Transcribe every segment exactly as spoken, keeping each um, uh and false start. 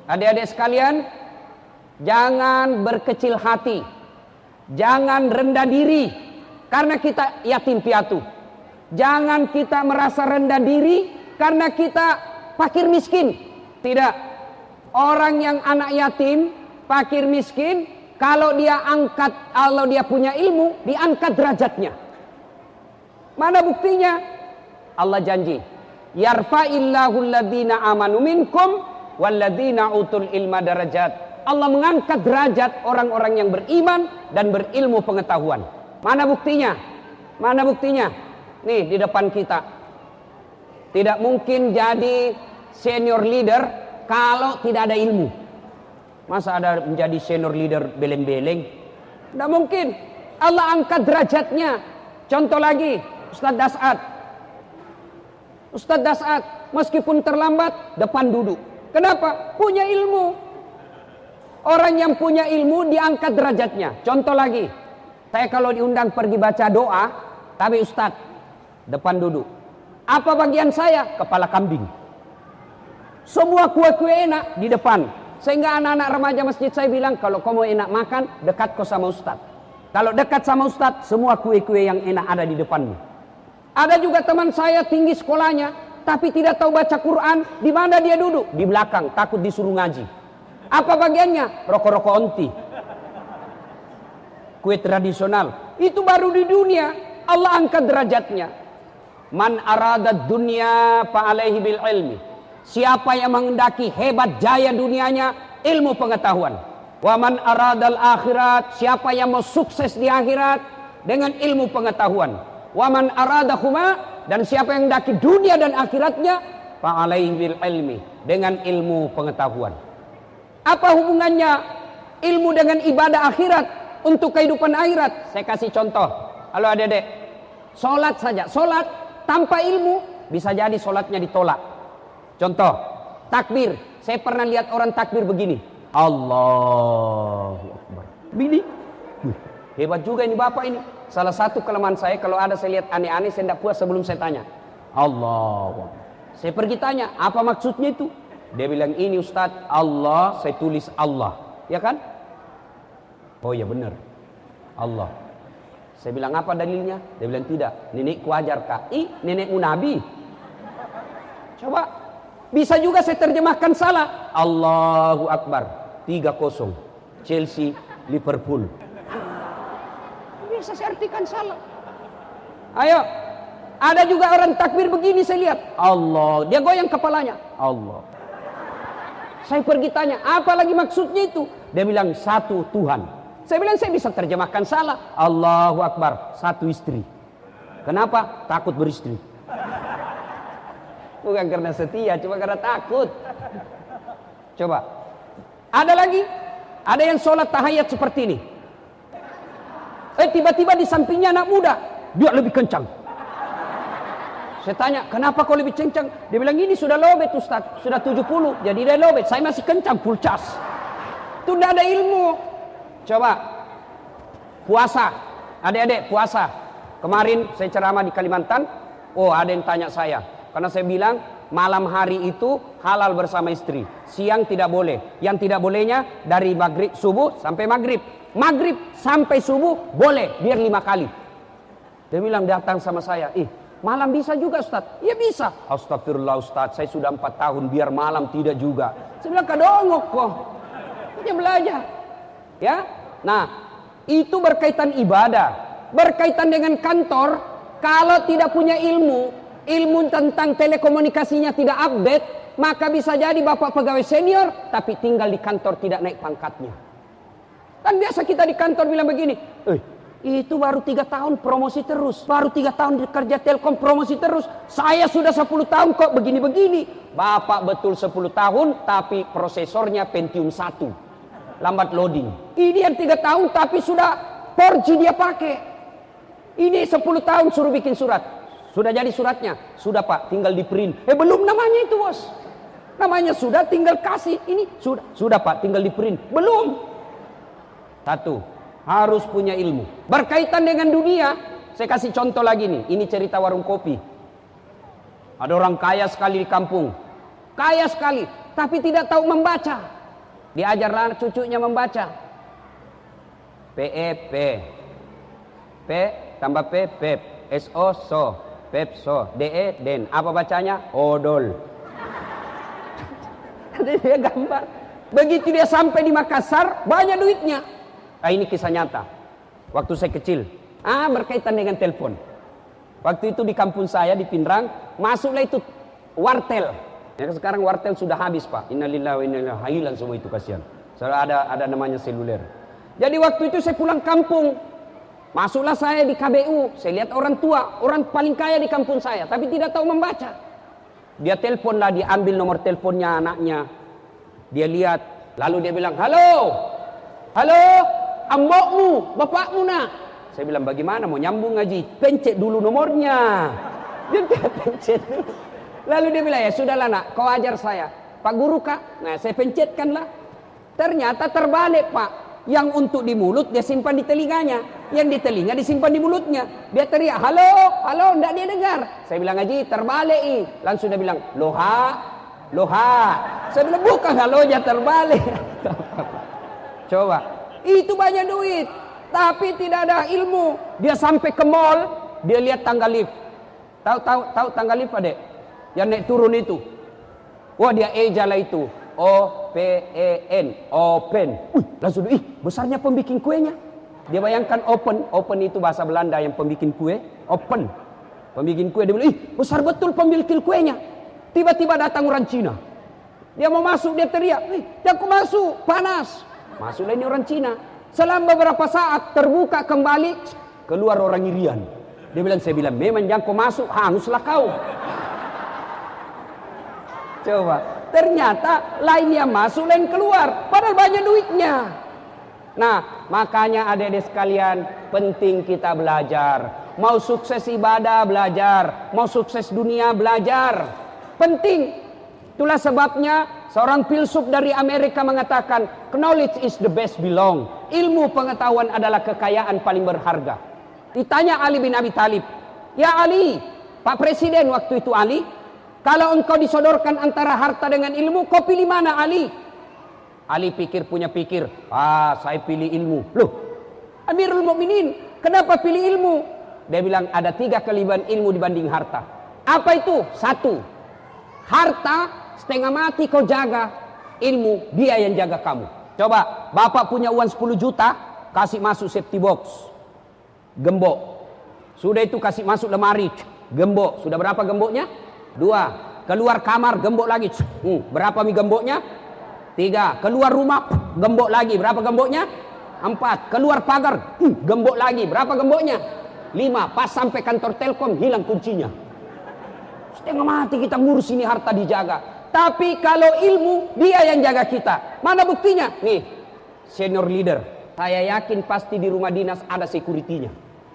Adik-adik sekalian, jangan berkecil hati, jangan rendah diri karena kita yatim piatu. Jangan kita merasa rendah diri karena kita fakir miskin. Tidak. Orang yang anak yatim, fakir miskin, kalau dia angkat, kalau dia punya ilmu, diangkat derajatnya. Mana buktinya? Allah janji, yarfa'illahu alladhina amanu minkum walladhina utul ilma darajat. Allah mengangkat derajat orang-orang yang beriman dan berilmu pengetahuan. Mana buktinya? Mana buktinya? Nih di depan kita. Tidak mungkin jadi senior leader kalau tidak ada ilmu. Masa ada menjadi senior leader beleng-beleng? Tidak mungkin. Allah angkat derajatnya. Contoh lagi, Ustadz Das'ad. Ustadz Das'ad meskipun terlambat depan duduk. Kenapa? Punya ilmu. Orang yang punya ilmu diangkat derajatnya. Contoh lagi, saya kalau diundang pergi baca doa, tapi Ustadz depan duduk. Apa bagian saya? Kepala kambing. Semua kue-kue enak di depan. Sehingga anak-anak remaja masjid saya bilang, kalau kau mau enak makan, dekat kau sama Ustadz. Kalau dekat sama Ustadz, semua kue-kue yang enak ada di depanmu. Ada juga teman saya tinggi sekolahnya, tapi tidak tahu baca Quran. Di mana dia duduk? Di belakang, takut disuruh ngaji. Apa bagiannya? Rokok-rokok onti. Kue tradisional. Itu baru di dunia. Allah angkat derajatnya. Man arada dunya fa'alaihi bil ilmi. Siapa yang menghendaki hebat jaya dunianya, ilmu pengetahuan. Wa man aradal akhirat. Siapa yang mau sukses di akhirat, dengan ilmu pengetahuan. Wa man aradahuma. Dan siapa yang menghendaki dunia dan akhiratnya, fa'alaihi bil ilmi. Dengan ilmu pengetahuan. Apa hubungannya ilmu dengan ibadah akhirat untuk kehidupan akhirat? Saya kasih contoh. Halo adik-adik, sholat saja, sholat tanpa ilmu bisa jadi sholatnya ditolak. Contoh, takbir. Saya pernah lihat orang takbir begini. Allahu Akbar. Begini. Hebat juga ini bapak ini. Salah satu kelemahan saya, kalau ada saya lihat aneh-aneh, saya tidak puas sebelum saya tanya. Allahu Akbar. Saya pergi tanya, apa maksudnya itu? Dia bilang, ini Ustadz, Allah, saya tulis Allah. Ya kan? Oh ya benar. Allah. Saya bilang, apa dalilnya? Dia bilang, tidak. Nenekku ajar kak. Ih, nenekmu Nabi. Coba. Bisa juga saya terjemahkan salah. Allahu Akbar. tiga kosong. Chelsea, Liverpool. Bisa saya artikan salah. Ayo. Ada juga orang takbir begini saya lihat. Allah. Dia goyang kepalanya. Allah. Saya pergi tanya, apa lagi maksudnya itu? Dia bilang, satu Tuhan. Saya bilang, saya bisa terjemahkan salah. Allahu Akbar, satu istri. Kenapa? Takut beristri. Bukan karena setia, cuma karena takut. Coba. Ada lagi? Ada yang sholat tahiyat seperti ini. Eh tiba-tiba di sampingnya anak muda. Dia lebih kencang. Saya tanya, kenapa kau lebih kencang? Dia bilang, ini sudah lobet Ustaz, sudah tujuh puluh. Jadi dia lobet, saya masih kencang, full cas. Itu tidak ada ilmu. Coba, puasa. Adik-adik, puasa. Kemarin saya ceramah di Kalimantan. Oh, ada yang tanya saya. Karena saya bilang, malam hari itu halal bersama istri. Siang tidak boleh. Yang tidak bolehnya dari maghrib, subuh sampai maghrib. Maghrib sampai subuh boleh, biar lima kali. Dia bilang, datang sama saya. Ih, malam bisa juga Ustaz? Ya bisa. Astagfirullah Ustaz, saya sudah empat tahun biar malam tidak juga. Saya bilang kadongok kok. Dia belajar. Ya. Nah, itu berkaitan ibadah, berkaitan dengan kantor. Kalau tidak punya ilmu, ilmu tentang telekomunikasinya tidak update, maka bisa jadi bapak pegawai senior tapi tinggal di kantor tidak naik pangkatnya. Kan biasa kita di kantor bilang begini, eh itu baru tiga tahun promosi terus. Baru tiga tahun kerja Telkom promosi terus. Saya sudah sepuluh tahun kok begini-begini. Bapak betul sepuluh tahun tapi prosesornya Pentium satu. Lambat loading. Ini yang tiga tahun tapi sudah empat G dia pakai. Ini sepuluh tahun suruh bikin surat. Sudah jadi suratnya? Sudah Pak, tinggal di print. Eh belum namanya itu bos. Namanya sudah tinggal kasih. Ini sudah. Sudah Pak, tinggal di print. Belum. Satu. Harus punya ilmu. Berkaitan dengan dunia, saya kasih contoh lagi nih. Ini cerita warung kopi. Ada orang kaya sekali di kampung. Kaya sekali, tapi tidak tahu membaca. Diajarlah cucunya membaca. P E P. P tambah P pep. S O so. Pep so. D E den. Apa bacanya? Odol. Dia gambar. Begitu dia sampai di Makassar, banyak duitnya. Ah, ini kisah nyata. Waktu saya kecil. Ah, berkaitan dengan telepon. Waktu itu di kampung saya di Pindrang, masuklah itu wartel. Ya, sekarang wartel sudah habis, Pak. Innalillahi wa inna ilaihi hilang semua itu, kasihan. Soalnya ada ada namanya seluler. Jadi waktu itu saya pulang kampung. Masuklah saya di K B U. Saya lihat orang tua, orang paling kaya di kampung saya, tapi tidak tahu membaca. Dia teleponlah, dia ambil nomor teleponnya anaknya. Dia lihat, lalu dia bilang, "Halo. Halo, ambokmu, bapakmu nak." Saya bilang, "Bagaimana mau nyambung ngaji? Pencet dulu nomornya." Dia pencet dulu. Lalu dia bilang, "Ya sudahlah nak, kau ajar saya." "Pak guru kak?" Nah, saya pencetkanlah. Ternyata terbalik, Pak. Yang untuk di mulut dia simpan di telinganya, yang di telinga disimpan di mulutnya. Dia teriak, "Halo, halo," enggak dia dengar. Saya bilang, "Ngaji, terbalik." I. Langsung dia bilang, "Loha, loha." Saya bilang, "Bukan halonya, terbalik." Coba, itu banyak duit, tapi tidak ada ilmu. Dia sampai ke mall, dia lihat tangga lift. Tahu tahu tahu tangga lift, Adek? Yang naik turun itu. Wah, dia ejalah itu. O P E N, open. Wih, langsung ih, besarnya pembikin kuenya. Dia bayangkan open, open itu bahasa Belanda yang pembikin kue, open. Pembikin kue, dia bilang, "Ih, besar betul pembikin kuenya." Tiba-tiba datang orang Cina. Dia mau masuk, dia teriak, "Ih, jangan masuk, panas." Masuklah ini orang Cina. Selama beberapa saat terbuka kembali, keluar orang Irian. Dia bilang, "Saya bilang, memang jangan kau masuk, hanguslah kau." Coba, ternyata lainnya masuk, lain keluar, padahal banyak duitnya. Nah, makanya adik-adik sekalian, penting kita belajar. Mau sukses ibadah, belajar. Mau sukses dunia, belajar. Penting. Itulah sebabnya seorang filsuf dari Amerika mengatakan, "Knowledge is the best belong." Ilmu pengetahuan adalah kekayaan paling berharga. Ditanya Ali bin Abi Thalib, "Ya Ali, Pak Presiden waktu itu Ali, kalau engkau disodorkan antara harta dengan ilmu, kau pilih mana Ali?" Ali pikir punya pikir, "Ah, saya pilih ilmu." "Loh, Amirul Mukminin, kenapa pilih ilmu?" Dia bilang, "Ada tiga kelebihan ilmu dibanding harta." "Apa itu?" "Satu, harta setengah mati kau jaga, ilmu dia yang jaga kamu." Coba, bapak punya uang sepuluh juta, kasih masuk safety box, gembok. Sudah itu kasih masuk lemari, gembok. Sudah berapa gemboknya? Dua. Keluar kamar, gembok lagi. Hmm, berapa mi gemboknya? Tiga. Keluar rumah, gembok lagi. Berapa gemboknya? Empat. Keluar pagar, hmm, gembok lagi. Berapa gemboknya? Lima. Pas sampai kantor Telkom, hilang kuncinya. Setengah mati kita ngurus ini, harta dijaga. Tapi kalau ilmu, dia yang jaga kita. Mana buktinya? Nih, senior leader. Saya yakin pasti di rumah dinas ada security-nya.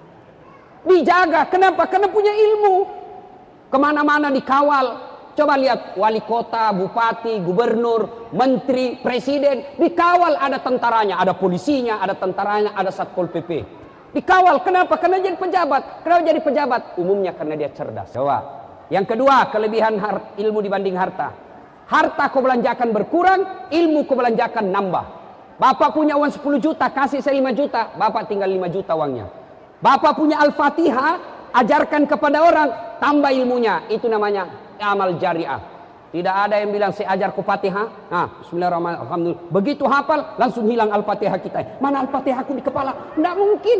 Dijaga. Kenapa? Karena punya ilmu. Kemana-mana dikawal. Coba lihat, wali kota, bupati, gubernur, menteri, presiden. Dikawal, ada tentaranya, ada polisinya, ada tentaranya, ada satpol P P. Dikawal. Kenapa? Karena jadi pejabat. Kenapa jadi pejabat? Umumnya karena dia cerdas. Coba. Yang kedua, kelebihan ilmu dibanding harta. Harta kau belanjakan berkurang, ilmu kau belanjakan nambah. Bapak punya uang sepuluh juta, kasih saya lima juta. Bapak tinggal lima juta uangnya. Bapak punya Al-Fatihah, ajarkan kepada orang, tambah ilmunya. Itu namanya amal jariah. Tidak ada yang bilang saya ajar ku Fatihah. Nah, bismillahirrahmanirrahim. Alhamdulillah. Begitu hafal, langsung hilang Al-Fatihah kita. Mana Al-Fatihahku di kepala? Tidak mungkin.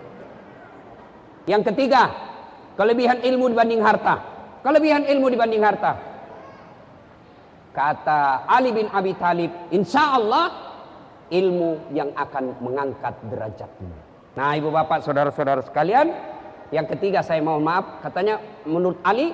Yang ketiga, kelebihan ilmu dibanding harta. Kelebihan ilmu dibanding harta. Kata Ali bin Abi Thalib, insya Allah ilmu yang akan mengangkat derajatmu. Nah, ibu bapak, saudara-saudara sekalian, yang ketiga saya mohon maaf, katanya menurut Ali,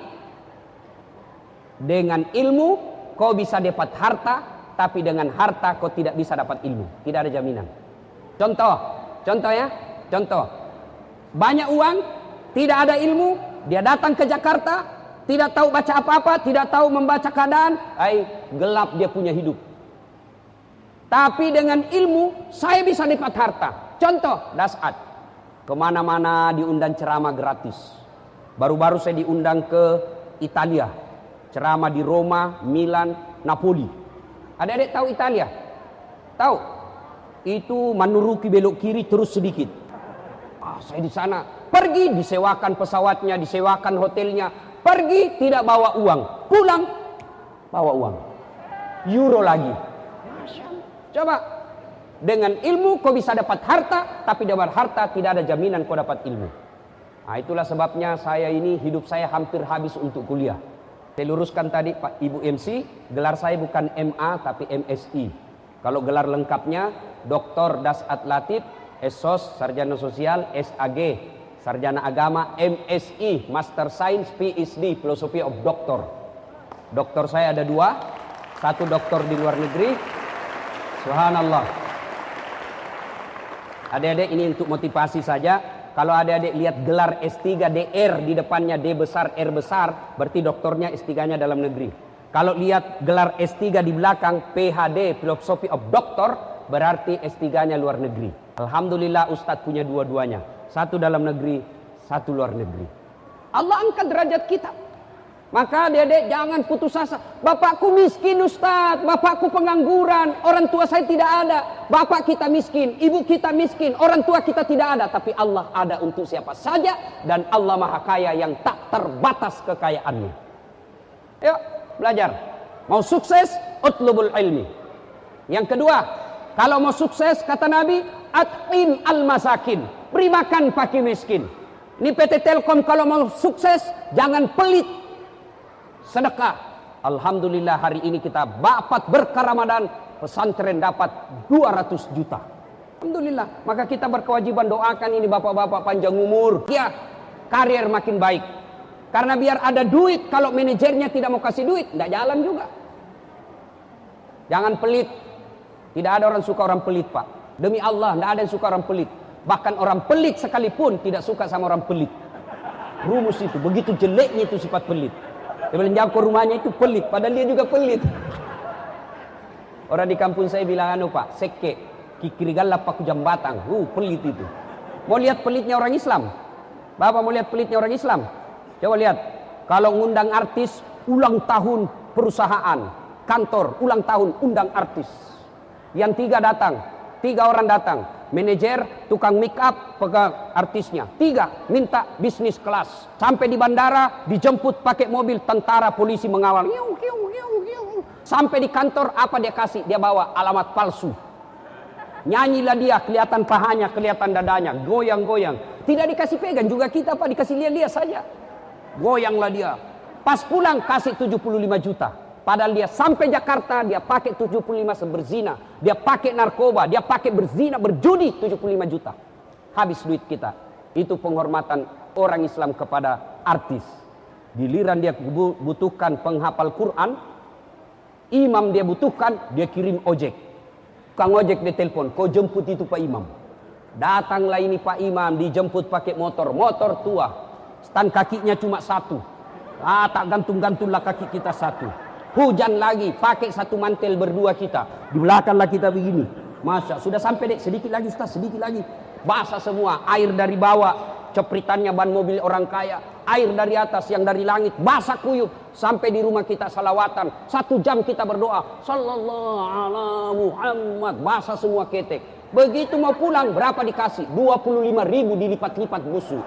dengan ilmu kau bisa dapat harta, tapi dengan harta kau tidak bisa dapat ilmu. Tidak ada jaminan. Contoh, contoh ya, contoh. Banyak uang, tidak ada ilmu, dia datang ke Jakarta, tidak tahu baca apa-apa, tidak tahu membaca keadaan, ay, gelap dia punya hidup. Tapi dengan ilmu, saya bisa dapat harta. Contoh, Dasat. Kemana-mana diundang ceramah gratis. Baru-baru saya diundang ke Italia. Ceramah di Roma, Milan, Napoli. Adik-adik tahu Italia? Tahu? Itu menuruki belok kiri terus sedikit. Ah, saya di sana. Pergi disewakan pesawatnya, disewakan hotelnya. Pergi tidak bawa uang. Pulang bawa uang. Euro lagi. Coba. Dengan ilmu kau bisa dapat harta, tapi dapat harta tidak ada jaminan kau dapat ilmu. Nah, itulah sebabnya saya ini hidup saya hampir habis untuk kuliah. Saya luruskan tadi Pak Ibu M C, gelar saya bukan M A tapi M S I. Kalau gelar lengkapnya Doktor Dasat Latif, S O S, Sarjana Sosial, S A G, Sarjana Agama, M S I, Master Science, P H D, Philosophy of Doctor. Doktor saya ada dua, satu doktor di luar negeri. Subhanallah. Adik-adik ini untuk motivasi saja. Kalau adik-adik lihat gelar S tiga D R di depannya D besar R besar, berarti doktornya S tiga-nya dalam negeri. Kalau lihat gelar S tiga di belakang P H D Philosophy of Doctor, berarti S tiga-nya luar negeri. Alhamdulillah Ustadz punya dua-duanya. Satu dalam negeri, satu luar negeri. Allah angkat derajat kita. Maka adik-adik jangan putus asa. Bapakku miskin Ustadz, bapakku pengangguran, orang tua saya tidak ada. Bapak kita miskin, ibu kita miskin, orang tua kita tidak ada. Tapi Allah ada untuk siapa saja. Dan Allah Maha Kaya yang tak terbatas kekayaannya. Yuk belajar. Mau sukses, utlubul ilmi. Yang kedua, kalau mau sukses kata Nabi, at'im al-masakin. Beri makan fakir miskin. Ini P T Telkom kalau mau sukses jangan pelit. Sedekah. Alhamdulillah hari ini kita dapat berkah Ramadan, pesantren dapat dua ratus juta. Alhamdulillah. Maka kita berkewajiban doakan ini bapak-bapak panjang umur. Ya, karier makin baik. Karena biar ada duit, kalau manajernya tidak mau kasih duit, tidak jalan juga. Jangan pelit. Tidak ada orang suka orang pelit, Pak. Demi Allah, tidak ada yang suka orang pelit. Bahkan orang pelit sekalipun tidak suka sama orang pelit. Rumus itu, begitu jeleknya itu sifat pelit. Dia bilang jauh ke rumahnya itu pelit, padahal dia juga pelit. Orang di kampung saya bilang, anu Pak, seke, kikirigala paku jambatang. Uh, pelit itu. Mau lihat pelitnya orang Islam? Bapak mau lihat pelitnya orang Islam? Coba lihat. Kalau ngundang artis, ulang tahun perusahaan, kantor, ulang tahun, undang artis. Yang tiga datang, tiga orang datang. Manajer, tukang make up, pegang artisnya. Tiga, minta bisnis kelas. Sampai di bandara, dijemput pakai mobil tentara polisi mengawal. Sampai di kantor, apa dia kasih? Dia bawa alamat palsu. Nyanyilah dia, kelihatan pahanya, kelihatan dadanya. Goyang-goyang. Tidak dikasih pegang, juga kita Pak dikasih lihat-lihat saja. Goyanglah dia. Pas pulang, kasih tujuh puluh lima juta. Padahal dia sampai Jakarta, dia pakai tujuh puluh lima berzina. Dia pakai narkoba, dia pakai berzina, berjudi tujuh puluh lima juta. Habis duit kita. Itu penghormatan orang Islam kepada artis. Giliran dia butuhkan penghafal Quran, imam dia butuhkan, dia kirim ojek. Kang ojek dia telepon, kau jemput itu Pak Imam. Datanglah ini Pak Imam, dijemput pakai motor. Motor tua, stan kakinya cuma satu. Ah, tak gantung-gantunglah kaki kita satu. Hujan lagi, pakai satu mantel berdua kita. Di belakanglah kita begini. Masya, sudah sampai dek, sedikit lagi Ustaz, sedikit lagi. Basah semua, air dari bawah, cepritannya ban mobil orang kaya. Air dari atas, yang dari langit, basah kuyup. Sampai di rumah kita salawatan. Satu jam kita berdoa. Sallallahu ala Muhammad, basah semua ketek. Begitu mau pulang, berapa dikasih? dua puluh lima ribu dilipat-lipat busuk.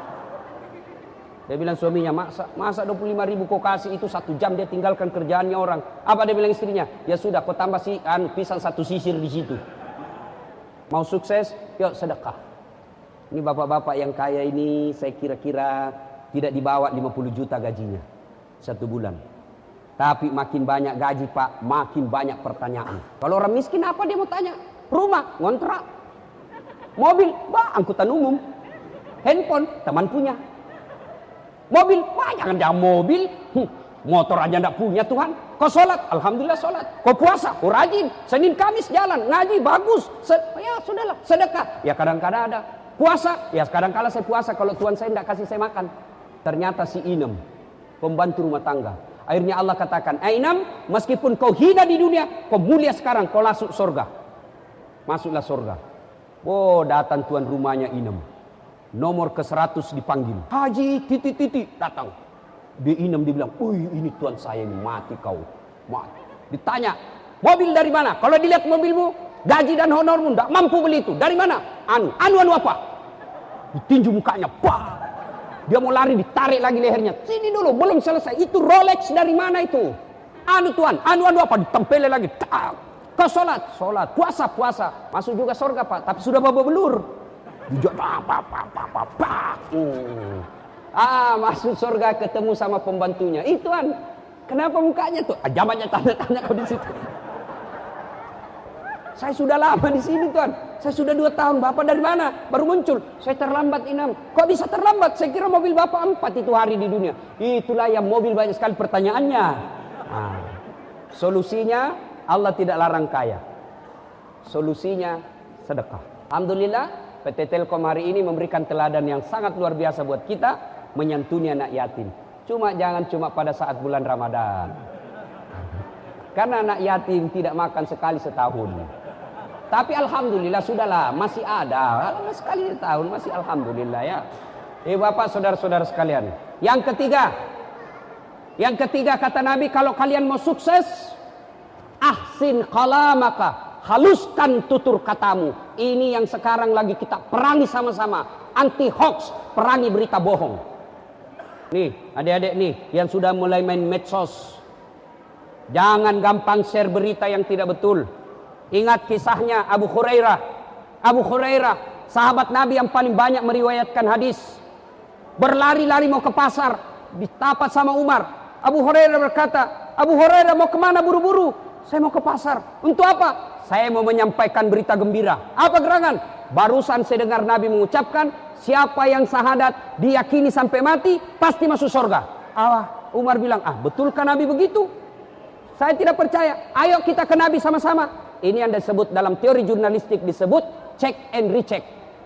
Dia bilang suaminya, masa, masa dua puluh lima ribu kau kasih itu satu jam dia tinggalkan kerjaannya orang. Apa dia bilang istrinya? Ya sudah, kau tambah si anu pisang satu sisir di situ. Mau sukses? Yuk sedekah. Ini bapak-bapak yang kaya ini saya kira-kira tidak dibawa lima puluh juta gajinya satu bulan. Tapi makin banyak gaji Pak, makin banyak pertanyaan. Kalau orang miskin apa dia mau tanya? Rumah, ngontrak. Mobil, bah, angkutan umum. Handphone, teman punya. Mobil, wah jangan jangan mobil, hm, motor aja ndak punya Tuhan. Kau sholat, alhamdulillah sholat. Kau puasa, kau rajin. Senin Kamis jalan, ngaji bagus. Se ya sudahlah, sedekah. Ya kadang-kadang ada puasa, ya kadang-kadang saya puasa kalau Tuhan saya ndak kasih saya makan. Ternyata si Inem, pembantu rumah tangga. Akhirnya Allah katakan, Inem, meskipun kau hina di dunia, kau mulia sekarang, kau masuk surga. Masuklah surga. Oh datang tuan rumahnya Inem. Nomor ke seratus dipanggil. Haji titik-titik datang. Dia Inem dibilang, "Wih, ini tuan saya ini mati kau." Mati. Ditanya, "Mobil dari mana?" Kalau dilihat mobilmu, Gaji dan honormu tidak mampu beli itu. Dari mana? Anu, anu anu apa? Ditinju mukanya, bah. Dia mau lari, ditarik lagi lehernya. Sini dulu, belum selesai. Itu Rolex dari mana itu? Anu tuan, anu anu apa? Ditempelin lagi. Tak. Kau sholat, sholat, puasa, puasa. Masuk juga surga pak, tapi sudah babak belur. Dijak, apa, apa, apa, apa, apa. Hmm. Ah, masuk surga ketemu sama pembantunya. Itu tuan, kenapa mukanya tuh? Ah, jamannya tanda-tanda kau di situ. Saya sudah lama di sini tuan. Saya sudah dua tahun. Bapak dari mana? Baru muncul. Saya terlambat inam. Kok bisa terlambat? Saya kira mobil bapak empat itu hari di dunia. Itulah yang mobil banyak sekali pertanyaannya. Nah, solusinya Allah tidak larang kaya. Solusinya sedekah. Alhamdulillah P T Telkom hari ini memberikan teladan yang sangat luar biasa buat kita. Menyantuni anak yatim. Cuma jangan cuma pada saat bulan Ramadan. Karena anak yatim tidak makan sekali setahun. Tapi alhamdulillah sudahlah, masih ada. Masih sekali setahun, masih alhamdulillah ya. Eh bapak saudara-saudara sekalian. Yang ketiga. Yang ketiga kata Nabi, kalau kalian mau sukses, ahsin kalamaka, haluskan tutur katamu. Ini yang sekarang lagi kita perangi sama-sama. Anti hoax, perangi berita bohong. Nih, adik-adik nih yang sudah mulai main medsos. Jangan gampang share berita yang tidak betul. Ingat kisahnya Abu Hurairah. Abu Hurairah, sahabat Nabi yang paling banyak meriwayatkan hadis. Berlari-lari mau ke pasar, ditapat sama Umar. Abu Hurairah berkata, Abu Hurairah mau kemana buru-buru? Saya mau ke pasar. Untuk apa? Saya mau menyampaikan berita gembira. Apa gerangan? Barusan saya dengar Nabi mengucapkan, siapa yang syahadat diyakini sampai mati, pasti masuk surga. Allah, Umar bilang, ah betulkah Nabi begitu? Saya tidak percaya. Ayo kita ke Nabi sama-sama. Ini yang disebut dalam teori jurnalistik disebut check and recheck.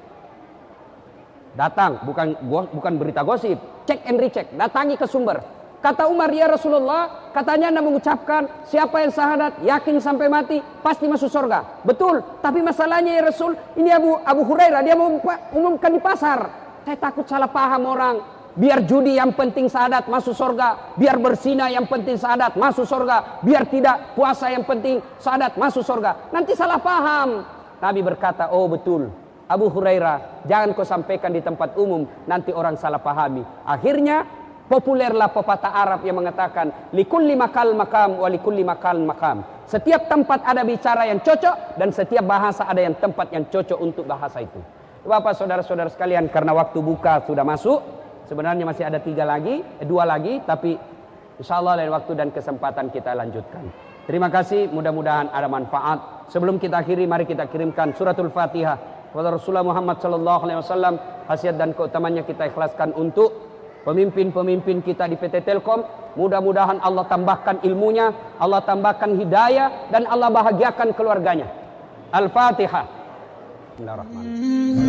Datang, bukan bukan berita gosip, check and recheck. Datangi ke sumber. Kata Umar, ya Rasulullah, katanya Anda mengucapkan siapa yang syahadat yakin sampai mati pasti masuk surga. Betul, tapi masalahnya ya Rasul, ini Abu Abu Hurairah dia mau umumkan di pasar. Saya takut salah paham orang. Biar judi yang penting syahadat masuk surga, biar berzina yang penting syahadat masuk surga, biar tidak puasa yang penting syahadat masuk surga. Nanti salah paham. Nabi berkata, oh betul Abu Hurairah, jangan kau sampaikan di tempat umum, nanti orang salah pahami. Akhirnya populerlah pepatah Arab yang mengatakan, likulli makal makam wa likulli makal makam. Setiap tempat ada bicara yang cocok dan setiap bahasa ada yang tempat yang cocok untuk bahasa itu. Bapak saudara-saudara sekalian, karena waktu buka sudah masuk. Sebenarnya masih ada tiga lagi, eh, dua lagi, tapi insya Allah lain waktu dan kesempatan kita lanjutkan. Terima kasih, mudah-mudahan ada manfaat. Sebelum kita akhiri, mari kita kirimkan suratul Fatihah kepada Rasulullah Muhammad Sallallahu Alaihi Wasallam. Khasiat dan keutamanya kita ikhlaskan untuk pemimpin-pemimpin kita di P T Telkom. Mudah-mudahan Allah tambahkan ilmunya, Allah tambahkan hidayah, dan Allah bahagiakan keluarganya. Al-Fatihah. Bismillahirrahmanirrahim.